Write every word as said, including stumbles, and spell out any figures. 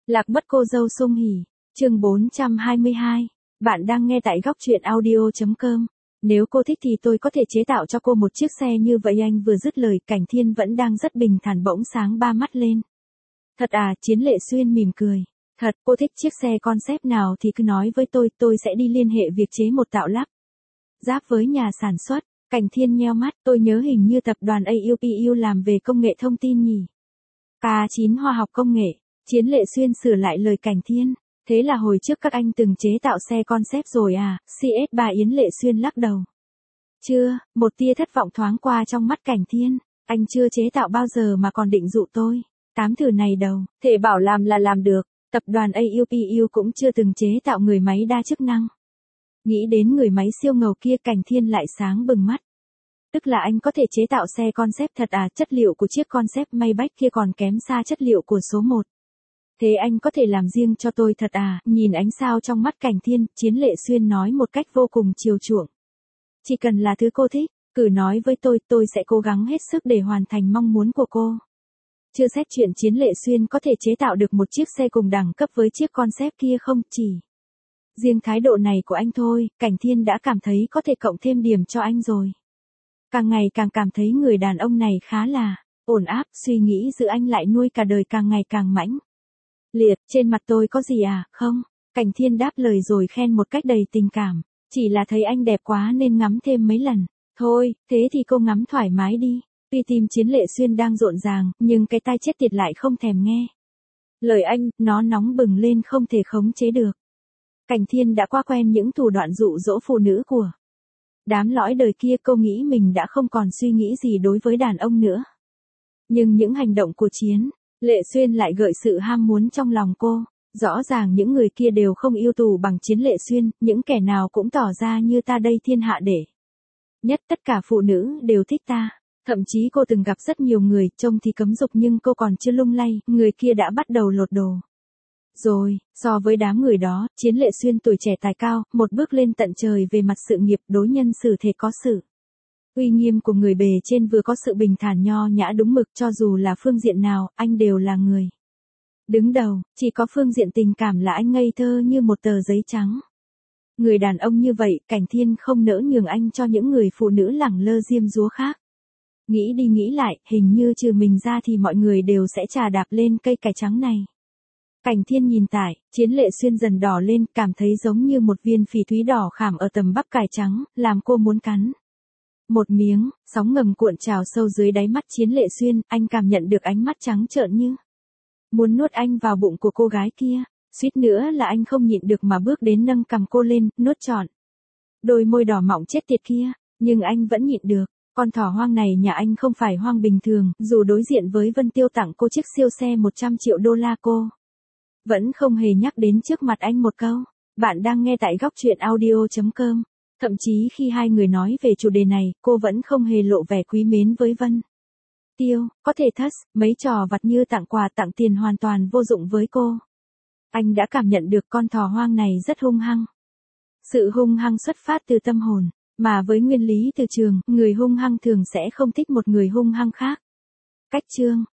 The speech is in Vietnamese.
Lạc mất cô dâu Sung Hỉ, chương bốn trăm hai mươi hai. Bạn đang nghe tại góc truyện audio chấm com. Nếu cô thích thì tôi có thể chế tạo cho cô một chiếc xe như vậy. Anh vừa dứt lời, Cảnh Thiên vẫn đang rất bình thản bỗng sáng ba mắt lên. Thật à? Chiến Lệ Xuyên mỉm cười. Thật, cô thích chiếc xe concept nào thì cứ nói với tôi, tôi sẽ đi liên hệ việc chế một tạo lắp ráp với nhà sản xuất. Cảnh Thiên nheo mắt, tôi nhớ hình như tập đoàn a u pê u làm về công nghệ thông tin nhỉ? K chín Hoa học công nghệ. Chiến Lệ Xuyên sửa lại lời Cảnh Thiên. Thế là hồi trước các anh từng chế tạo xe concept rồi à? xê ét ba Yến Lệ Xuyên lắc đầu. Chưa, một tia thất vọng thoáng qua trong mắt Cảnh Thiên. Anh chưa chế tạo bao giờ mà còn định dụ tôi. Tám thử này đầu, thể bảo làm là làm được. Tập đoàn a u pê u cũng chưa từng chế tạo người máy đa chức năng. Nghĩ đến người máy siêu ngầu kia, Cảnh Thiên lại sáng bừng mắt. Tức là anh có thể chế tạo xe concept thật à? Chất liệu của chiếc concept Maybach kia còn kém xa chất liệu của số một. Thế anh có thể làm riêng cho tôi thật à? Nhìn ánh sao trong mắt Cảnh Thiên, Chiến Lệ Xuyên nói một cách vô cùng chiều chuộng. Chỉ cần là thứ cô thích, cứ nói với tôi, tôi sẽ cố gắng hết sức để hoàn thành mong muốn của cô. Chưa xét chuyện Chiến Lệ Xuyên có thể chế tạo được một chiếc xe cùng đẳng cấp với chiếc concept kia không, chỉ riêng thái độ này của anh thôi, Cảnh Thiên đã cảm thấy có thể cộng thêm điểm cho anh rồi. Càng ngày càng cảm thấy người đàn ông này khá là ổn áp, suy nghĩ giữ anh lại nuôi cả đời càng ngày càng mãnh liệt. Trên mặt tôi có gì à? Không. Cảnh Thiên đáp lời rồi khen một cách đầy tình cảm. Chỉ là thấy anh đẹp quá nên ngắm thêm mấy lần. Thôi, thế thì cô ngắm thoải mái đi. Tuy tim Chiến Lệ Xuyên đang rộn ràng, nhưng cái tai chết tiệt lại không thèm nghe lời anh, nó nóng bừng lên không thể khống chế được. Cảnh Thiên đã qua quen những thủ đoạn dụ dỗ phụ nữ của đám lõi đời kia, cô nghĩ mình đã không còn suy nghĩ gì đối với đàn ông nữa. Nhưng những hành động của Chiến Lệ Xuyên lại gợi sự ham muốn trong lòng cô. Rõ ràng những người kia đều không yêu tù bằng Chiến Lệ Xuyên, những kẻ nào cũng tỏ ra như ta đây thiên hạ đệ nhất, tất cả phụ nữ đều thích ta. Thậm chí cô từng gặp rất nhiều người, trông thì cấm dục nhưng cô còn chưa lung lay, người kia đã bắt đầu lột đồ. Rồi, so với đám người đó, Chiến Lệ Xuyên tuổi trẻ tài cao, một bước lên tận trời về mặt sự nghiệp, đối nhân xử thế có sự uy nghiêm của người bề trên, vừa có sự bình thản nho nhã đúng mực. Cho dù là phương diện nào, anh đều là người đứng đầu, chỉ có phương diện tình cảm là anh ngây thơ như một tờ giấy trắng. Người đàn ông như vậy, Cảnh Thiên không nỡ nhường anh cho những người phụ nữ lẳng lơ diêm dúa khác. Nghĩ đi nghĩ lại, hình như trừ mình ra thì mọi người đều sẽ chà đạp lên cây cải trắng này. Cảnh Thiên nhìn tại, Chiến Lệ Xuyên dần đỏ lên, cảm thấy giống như một viên phỉ thúy đỏ khảm ở tầm bắp cải trắng, làm cô muốn cắn một miếng. Sóng ngầm cuộn trào sâu dưới đáy mắt Chiến Lệ Xuyên, anh cảm nhận được ánh mắt trắng trợn như muốn nuốt anh vào bụng của cô gái kia. Suýt nữa là anh không nhịn được mà bước đến nâng cằm cô lên, nuốt trọn đôi môi đỏ mọng chết tiệt kia. Nhưng anh vẫn nhịn được. Con thỏ hoang này nhà anh không phải hoang bình thường, dù đối diện với Vân Tiêu tặng cô chiếc siêu xe một trăm triệu đô la, cô vẫn không hề nhắc đến trước mặt anh một câu. Bạn đang nghe tại góc truyện audio chấm com. Thậm chí khi hai người nói về chủ đề này, cô vẫn không hề lộ vẻ quý mến với Vân Tiêu. Có thể thất, mấy trò vặt như tặng quà tặng tiền hoàn toàn vô dụng với cô. Anh đã cảm nhận được con thỏ hoang này rất hung hăng. Sự hung hăng xuất phát từ tâm hồn. Mà với nguyên lý từ trường, người hung hăng thường sẽ không thích một người hung hăng khác. Cách chương,